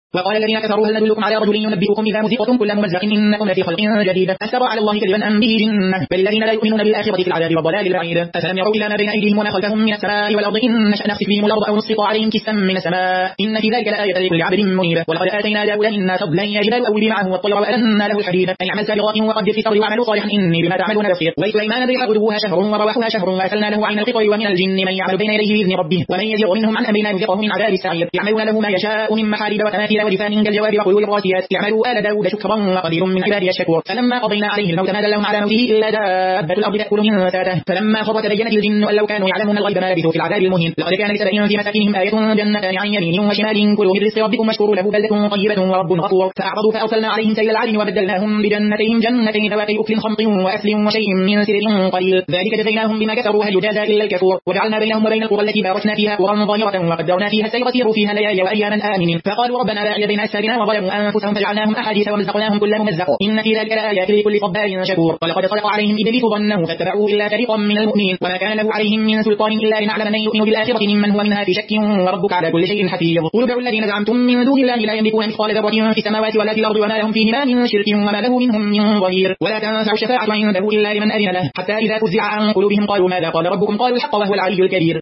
وقال الذين كفروا هل ندلكم على رجل ينبئكم إذا مزقتم كل ممزق إنكم لفي خلق جديد أفترى على الله كذبا أم به جنة بل الذين لا يؤمنون بالآخرة في العذاب والضلال البعيد أفلم يروا إلى ما بين أيديهم وما خلفهم من السماء والأرض إن نشأ نخسف بهم الأرض أو نسقط عليهم كسفا من السماء إن في ذلك لآية لكل عبد منيب ولقد آتينا داود منا فضلا يا جبال أوبي معه والطير وألنا له الحديد أن يعمل سابغات وقدر في صبر وعملوا صالحا إني بما تعملون بصير ولسليمان الريح غدوها شهر ورواحها شهر وأرسلنا له عين القطر ومن الجن من يعمل بين يديه بإذن ربه ومن يزغ منهم عن أمرنا يذقه من عذاب السعير يعملون له ما يشاء من محاريب وتماثيل ودفان كالجواب وقيول الراسيات يعملوا آل داود شكرا وقدير من عبادي الشكور فلما قضينا عليه الموت ما دلهم على موته إلا دابة الأرض تأكل من ساته فلما خر تبينت الجن أن لو كانوا يعلمون الغيب ما لبثوا في العذاب المهين لقد كان لسبأ في مساكنهم آية جنتان عن يمين وشمال كلوا من رزق ربكم واشكروا له بلدة طيبة ورب غفور فأعرضوا فأرسلنا عليهم سيل العرم وبدلناهم بجنتين ذواتي أكل خمط وأثل وشيء من سدر قليل ذلك جزيناهم بما كفروا هل يجازى إلا الكفور وجعلنا بينهم وبين القرى التي باركنا فيها قرى ظاهرة وقدرنا فيها السير سيروا فيها ليالي وأياما آمنين فقالوا ربنا باعد بين أسفارنا وظلموا أنفسهم فجعلناهم أحاديث ومزقناهم كل ممزق إن في ذلك لآيات لكل صبار شكور ولقد صدق عليهم إبليس ظنه فاتبعوه إلا فريقا من المؤمنين وما كان له عليهم من سلطان إلا لنعلم من يؤمن بالآخرة ممن هو منها في شك وربك على كل شيء حفيظ قل ادعوا الذين زعمتم من دون الله لا يملكون مثقال ذرة في السماوات ولا في الأرض وما لهم فيهما من شرك وما له منهم من ظهير ولا تنفع الشفاعة عنده إلا لمن أذن له حتى إذا فزع عن قلوبهم قالوا ماذا قال ربكم قالوا الحق وهو العلي الكبير